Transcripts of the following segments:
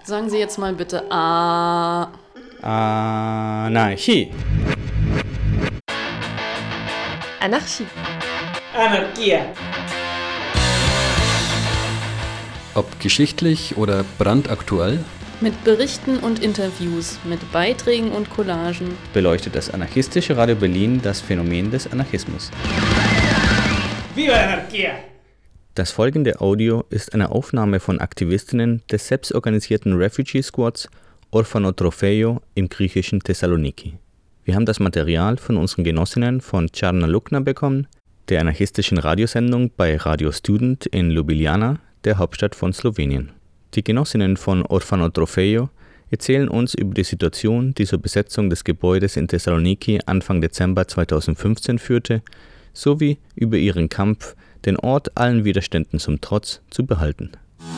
Sagen Sie jetzt mal bitte Anarchie. Anarchie. Anarchia. Ob geschichtlich oder brandaktuell, mit Berichten und Interviews, mit Beiträgen und Collagen beleuchtet das anarchistische Radio Berlin das Phänomen des Anarchismus. Viva la Anarchia! Das folgende Audio ist eine Aufnahme von Aktivistinnen des selbstorganisierten Refugee Squads Orphanotropheo im griechischen Thessaloniki. Wir haben das Material von unseren Genossinnen von Tsarna Lukna bekommen, der anarchistischen Radiosendung bei Radio Student in Ljubljana, der Hauptstadt von Slowenien. Die Genossinnen von Orphanotropheo erzählen uns über die Situation, die zur Besetzung des Gebäudes in Thessaloniki Anfang Dezember 2015 führte, sowie über ihren Kampf, den Ort allen Widerständen zum Trotz zu behalten.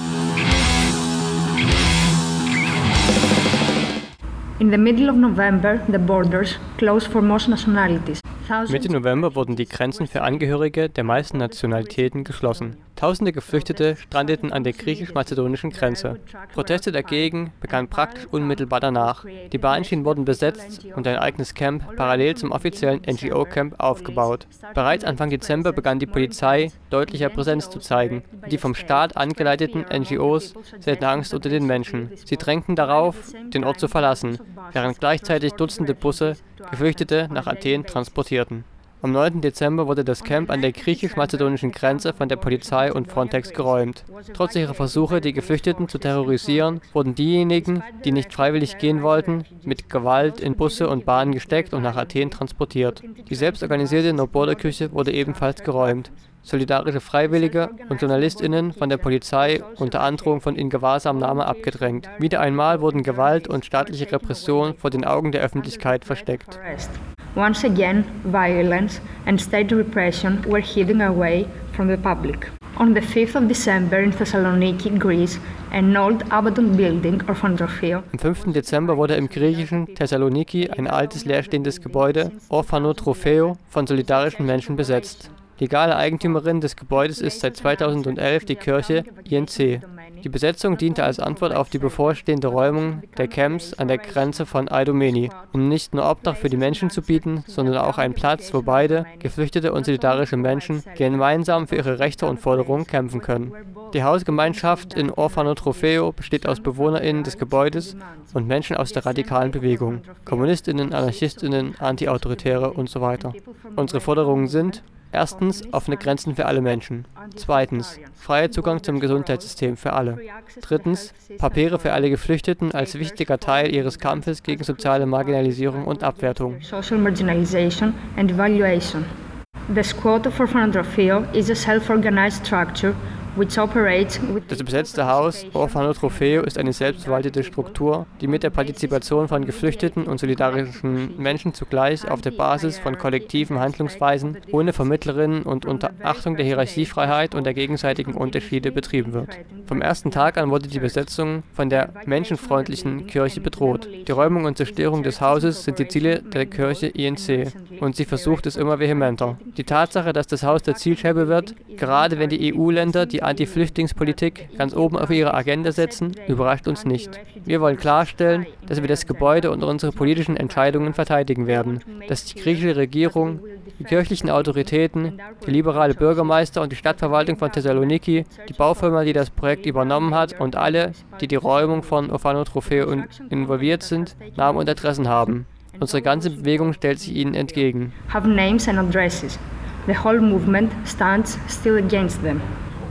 In the middle of November, the borders closed for most nationalities. Mitte November wurden die Grenzen für Angehörige der meisten Nationalitäten geschlossen. Tausende Geflüchtete strandeten an der griechisch-mazedonischen Grenze. Proteste dagegen begannen praktisch unmittelbar danach. Die Bahnschienen wurden besetzt und ein eigenes Camp parallel zum offiziellen NGO-Camp aufgebaut. Bereits Anfang Dezember begann die Polizei deutlicher Präsenz zu zeigen. Die vom Staat angeleiteten NGOs säten Angst unter den Menschen. Sie drängten darauf, den Ort zu verlassen, während gleichzeitig Dutzende Busse Geflüchtete nach Athen transportierten. Am 9. Dezember wurde das Camp an der griechisch-mazedonischen Grenze von der Polizei und Frontex geräumt. Trotz ihrer Versuche, die Geflüchteten zu terrorisieren, wurden diejenigen, die nicht freiwillig gehen wollten, mit Gewalt in Busse und Bahnen gesteckt und nach Athen transportiert. Die selbstorganisierte No-Border-Küche wurde ebenfalls geräumt. Solidarische Freiwillige und JournalistInnen von der Polizei unter Androhung von Ingewahrsamnahme abgedrängt. Wieder einmal wurden Gewalt und staatliche Repression vor den Augen der Öffentlichkeit versteckt. Once again, violence and state repression were hidden away from the public. On the 5th of December in Thessaloniki, Greece, an old abandoned building, Orphanotropheo. Am 5. Dezember wurde im griechischen Thessaloniki ein altes leerstehendes Gebäude, Orphanotropheo, von solidarischen Menschen besetzt. Legale Eigentümerin des Gebäudes ist seit 2011 die Kirche INC. Die Besetzung diente als Antwort auf die bevorstehende Räumung der Camps an der Grenze von Idomeni, um nicht nur Obdach für die Menschen zu bieten, sondern auch einen Platz, wo beide, geflüchtete und solidarische Menschen, gemeinsam für ihre Rechte und Forderungen kämpfen können. Die Hausgemeinschaft in Orphanotropheo besteht aus BewohnerInnen des Gebäudes und Menschen aus der radikalen Bewegung, KommunistInnen, AnarchistInnen, Antiautoritäre und so weiter. Unsere Forderungen sind: Erstens, offene Grenzen für alle Menschen. Zweitens, freier Zugang zum Gesundheitssystem für alle. Drittens, Papiere für alle Geflüchteten als wichtiger Teil ihres Kampfes gegen soziale Marginalisierung und Abwertung. Social marginalization and evaluation. The Squad of Orphanotropheo is a self-organized structure which operates with. Das besetzte Haus Orphanotropheo ist eine selbstverwaltete Struktur, die mit der Partizipation von Geflüchteten und solidarischen Menschen zugleich auf der Basis von kollektiven Handlungsweisen, ohne Vermittlerinnen und unter Achtung der Hierarchiefreiheit und der gegenseitigen Unterschiede betrieben wird. Vom ersten Tag an wurde die Besetzung von der menschenfreundlichen Kirche bedroht. Die Räumung und Zerstörung des Hauses sind die Ziele der Kirche INC und sie versucht es immer vehementer. Die Tatsache, dass das Haus der Zielscheibe wird, gerade wenn die EU-Länder die Anti-Flüchtlingspolitik ganz oben auf ihre Agenda setzen, überrascht uns nicht. Wir wollen klarstellen, dass wir das Gebäude und unsere politischen Entscheidungen verteidigen werden, dass die griechische Regierung, die kirchlichen Autoritäten, der liberale Bürgermeister und die Stadtverwaltung von Thessaloniki, die Baufirma, die das Projekt übernommen hat, und alle, die die Räumung von Orphanotropheo involviert sind, Namen und Adressen haben. Unsere ganze Bewegung stellt sich ihnen entgegen. Have names and addresses. The whole movement stands still against them.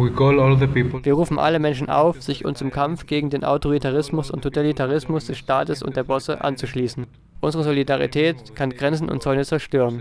Wir rufen alle Menschen auf, sich uns im Kampf gegen den Autoritarismus und Totalitarismus des Staates und der Bosse anzuschließen. Unsere Solidarität kann Grenzen und Zäune zerstören.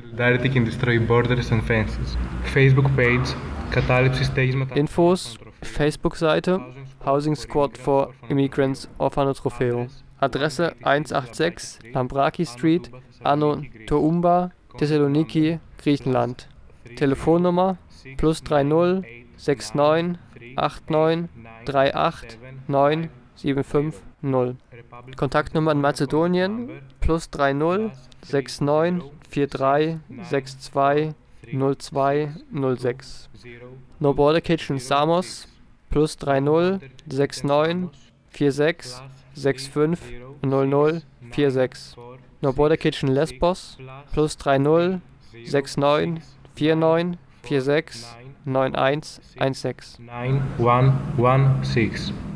Infos, Facebook-Seite, Housing Squad for Immigrants Orphanotropheo. Adresse 186 Lambraki Street, Anno Toumba, Thessaloniki, Griechenland. Telefonnummer +30 69 89 38 9 750. Kontaktnummer in Mazedonien +30 69 43 62 02 06. No Border Kitchen Samos +30 69 46 65 00 46. No Border Kitchen Lesbos +30 69 49 46 91 16. 9116.